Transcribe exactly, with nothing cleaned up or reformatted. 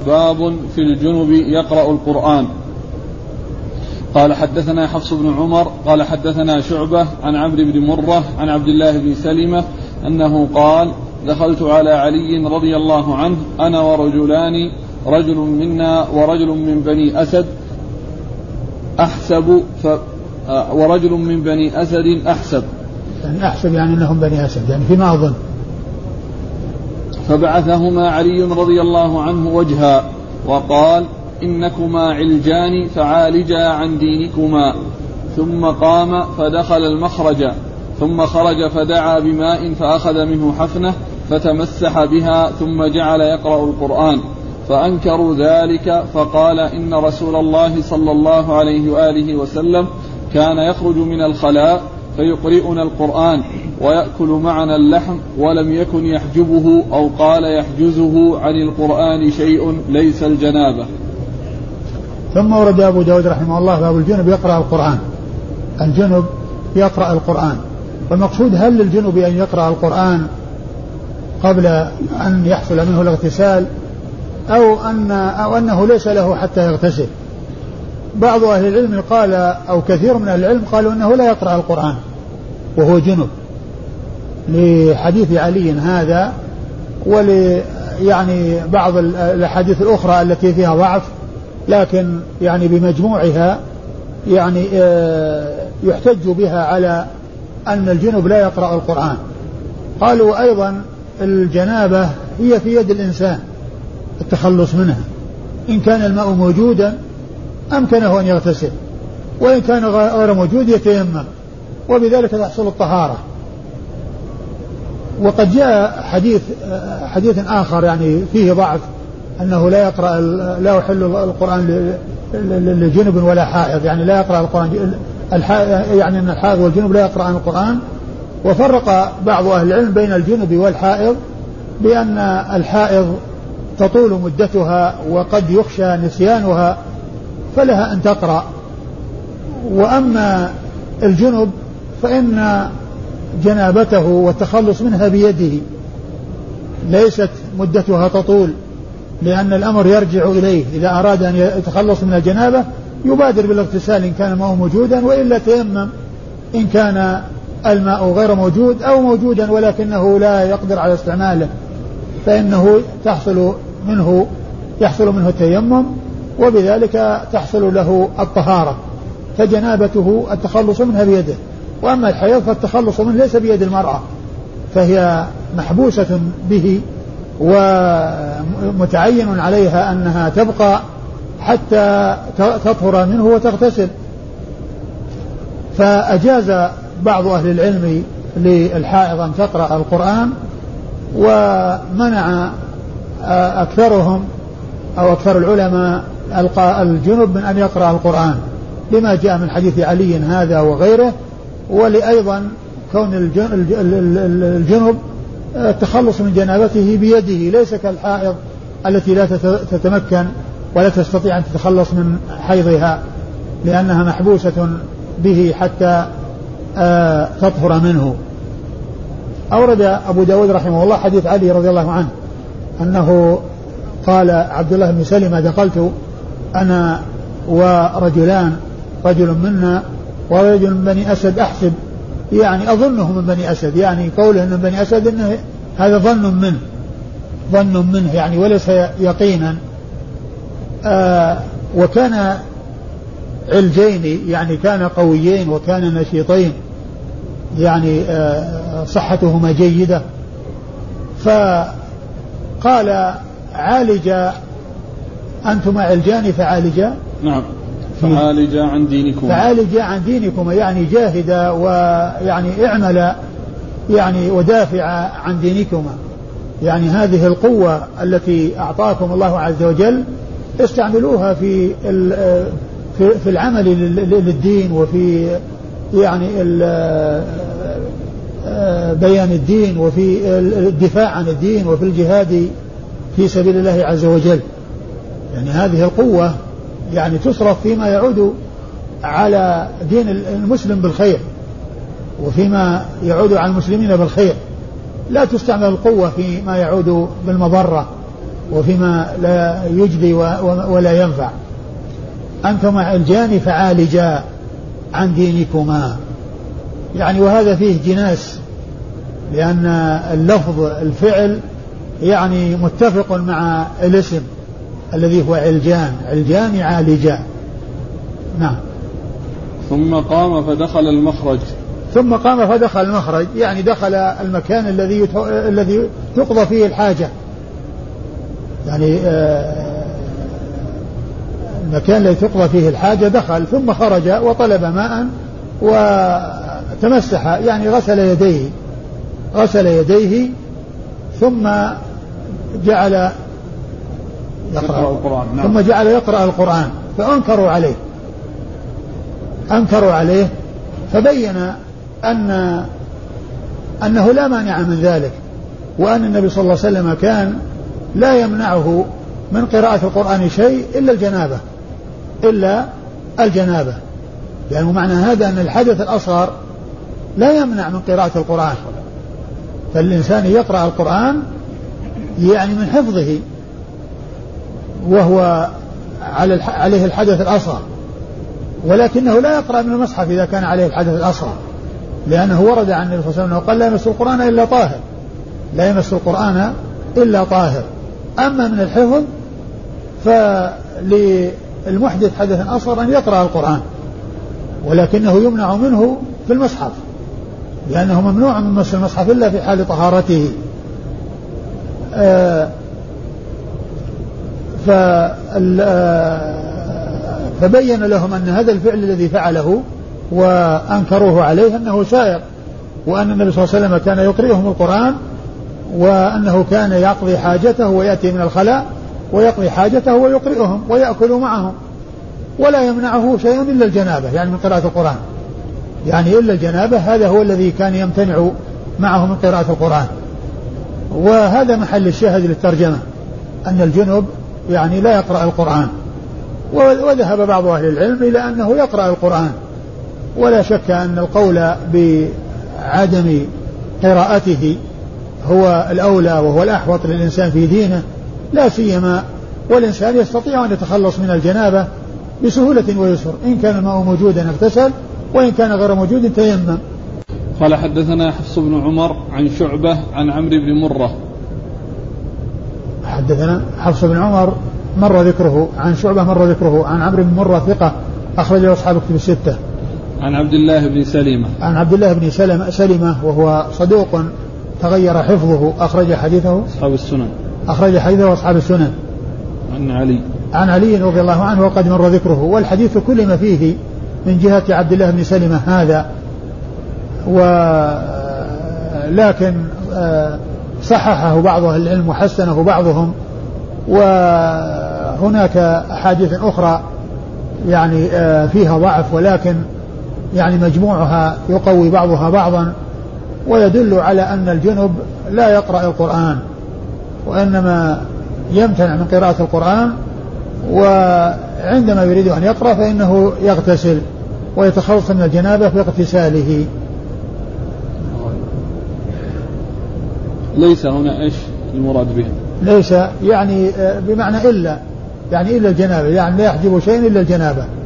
باب في الجنب يقرأ القرآن. قال حدثنا حفص بن عمر قال حدثنا شعبة عن عمرو بن مرة عن عبد الله بن سلمة أنه قال دخلت على علي رضي الله عنه أنا ورجلان رجل منا ورجل من بني أسد أحسب ف ورجل من بني أسد أحسب يعني أحسب يعني أنهم بني أسد يعني فيما أظن. فبعثهما علي رضي الله عنه وجها وقال إنكما علجان فعالجا عن دينكما. ثم قام فدخل المخرج ثم خرج فدعا بماء فأخذ منه حفنة فتمسح بها ثم جعل يقرأ القرآن فأنكروا ذلك فقال إن رسول الله صلى الله عليه وآله وسلم كان يخرج من الخلاء فيقرئنا القرآن ويأكل معنا اللحم ولم يكن يحجبه أو قال يحجزه عن القرآن شيء ليس الجنابة. ثم ورد أبو داود رحمه الله باب الجنب يقرأ القرآن. الجنب يقرأ القرآن والمقصود هل للجنب أن يقرأ القرآن قبل أن يحصل منه الاغتسال أو, أن أو أنه ليس له حتى يغتسل. بعض أهل العلم قال أو كثير من أهل العلم قالوا أنه لا يقرأ القرآن وهو جنب لحديث علي هذا ول يعني بعض الأحاديث الأخرى التي فيها ضعف لكن يعني بمجموعها يعني يحتج بها على أن الجنب لا يقرأ القرآن. قالوا أيضا الجنابة هي في يد الإنسان التخلص منها إن كان الماء موجودا أمكنه أن يغتسل وإن كان غير موجود يتيمم وبذلك تحصل الطهارة. وقد جاء حديث حديث آخر يعني فيه ضعف أنه لا يقرأ لا يحل القرآن لجنب ولا حائض يعني لا يقرأ القرآن يعني أن الحائض والجنب لا يقرأ القرآن. وفرق بعض أهل العلم بين الجنب والحائض بأن الحائض تطول مدتها وقد يخشى نسيانها فلها أن تقرأ وأما الجنب فإن جنابته والتخلص منها بيده ليست مدتها تطول لأن الأمر يرجع إليه إذا أراد أن يتخلص من الجنابة يبادر بالاغتسال إن كان الماء موجودا وإلا تيمم إن كان الماء غير موجود أو موجودا ولكنه لا يقدر على استعماله فإنه تحصل منه يحصل منه التيمم وبذلك تحصل له الطهارة فجنابته التخلص منها بيده. وأما الحيض فالتخلص منه ليس بيد المرأة فهي محبوسة به ومتعين عليها أنها تبقى حتى تطهر منه وتغتسل. فأجاز بعض أهل العلم للحائض أن تقرأ القرآن ومنع أكثرهم أو أكثر العلماء الجنب من أن يقرأ القرآن لما جاء من حديث علي هذا وغيره ولأيضا كون الجنب التخلص من جنابته بيده ليس كالحائض التي لا تتمكن ولا تستطيع أن تتخلص من حيضها لأنها محبوسة به حتى تطهر منه. أورد أبو داود رحمه الله حديث علي رضي الله عنه أنه قال عبد الله بن سلمة دخلت أنا ورجلان رجل منا ورجل من بني أسد أحسب يعني أظنه من بني أسد يعني قوله من بني أسد إنه هذا ظن منه ظن منه يعني وليس يقينا. آه وكان علجين يعني كان قويين وكان نشيطين يعني آه صحتهما جيدة. فقال عالج أنتما علجان فعالجا نعم فعالجا عن دينكم فعالجا عن دينكم يعني جاهدا ويعني اعمل يعني ودافع عن دينكما يعني هذه القوة التي أعطاكم الله عز وجل استعملوها في في العمل للدين وفي يعني بيان الدين وفي الدفاع عن الدين وفي الجهاد في سبيل الله عز وجل. يعني هذه القوة يعني تصرف فيما يعود على دين المسلم بالخير وفيما يعود على المسلمين بالخير لا تستعمل القوة فيما يعود بالمضرة وفيما لا يجدي ولا ينفع. أنتما علجان فعالجا عن دينكما، يعني وهذا فيه جناس، لأن اللفظ الفعل يعني متفق مع الاسم الذي هو علجان، علجان يعالجا. نعم. ثم قام فدخل المخرج. ثم قام فدخل المخرج، يعني دخل المكان الذي الذي تقضى فيه الحاجة، يعني المكان الذي تقضى فيه الحاجة دخل، ثم خرج وطلب ماء وتمسح، يعني غسل يديه غسل يديه ثم جعل يقرأ القرآن. نعم. ثم جعل يقرأ القرآن، فأنكروا عليه أنكروا عليه فبين أن أنه لا مانع من ذلك، وأن النبي صلى الله عليه وسلم كان لا يمنعه من قراءة القرآن شيء إلا الجنابة إلا الجنابة يعني معنى هذا أن الحدث الأصغر لا يمنع من قراءة القرآن، فالإنسان يقرأ القرآن يعني من حفظه وهو عليه الحدث الأصغر، ولكنه لا يقرأ من المصحف إذا كان عليه الحدث الأصغر، لأنه ورد عن النبي صلى الله عليه وسلم قال لا يمس القرآن إلا طاهر لا يمس القرآن إلا طاهر. أما من الحفظ فللمحدث حدث أصغر أن يقرأ القرآن، ولكنه يمنع منه في المصحف، لأنه ممنوع من مس المصحف إلا في حال طهارته. آه فبين لهم أن هذا الفعل الذي فعله وأنكروه عليه أنه سائر، وأن النبي صلى الله عليه وسلم كان يقرئهم القرآن، وأنه كان يقضي حاجته ويأتي من الخلاء ويقضي حاجته ويقرئهم ويأكل معهم، ولا يمنعه شيء إلا الجنابة، يعني من قراءة القرآن، يعني إلا الجنابة، هذا هو الذي كان يمتنع معه من قراءة القرآن. وهذا محل الشاهد للترجمة، أن الجنب يعني لا يقرأ القرآن. وذهب بعض أهل العلم إلى أنه يقرأ القرآن، ولا شك أن القول بعدم قراءته هو الأولى وهو الأحوط للإنسان في دينه، لا سيما والإنسان يستطيع أن يتخلص من الجنابة بسهولة ويسر، إن كان الماء موجودا اغتسل، وإن كان غير موجود تيمم. قال حدثنا حفص بن عمر عن شعبة عن عمرو بن مرة. حدثنا حفص بن عمر مر ذكره، عن شعبة مر ذكره، عن عمرو بن مرة ثقة أخرج له أصحاب كتب الستة. عن عبد الله بن سلمة عن عبد الله بن سلمة سلمة وهو صدوق تغير حفظه، أخرج حديثه أصحاب السنن أخرج حديثه أصحاب السنن. عن علي عن علي رضي الله عنه وقد مر ذكره، والحديث كل ما فيه من جهة عبد الله بن سلمة هذا، ولكن صححه بعض أهل العلم وحسنه بعضهم، وهناك أحاديث أخرى يعني فيها ضعف، ولكن يعني مجموعها يقوي بعضها بعضا، ويدل على أن الجنب لا يقرأ القرآن، وإنما يمتنع من قراءة القرآن، وعندما يريد أن يقرأ فإنه يغتسل ويتخلص من الجنابة في اغتساله. ليس هنا إيش المراد به؟ ليس يعني بمعنى إلا، يعني إلا الجنابة، يعني لا يحجب شيء إلا الجنابة.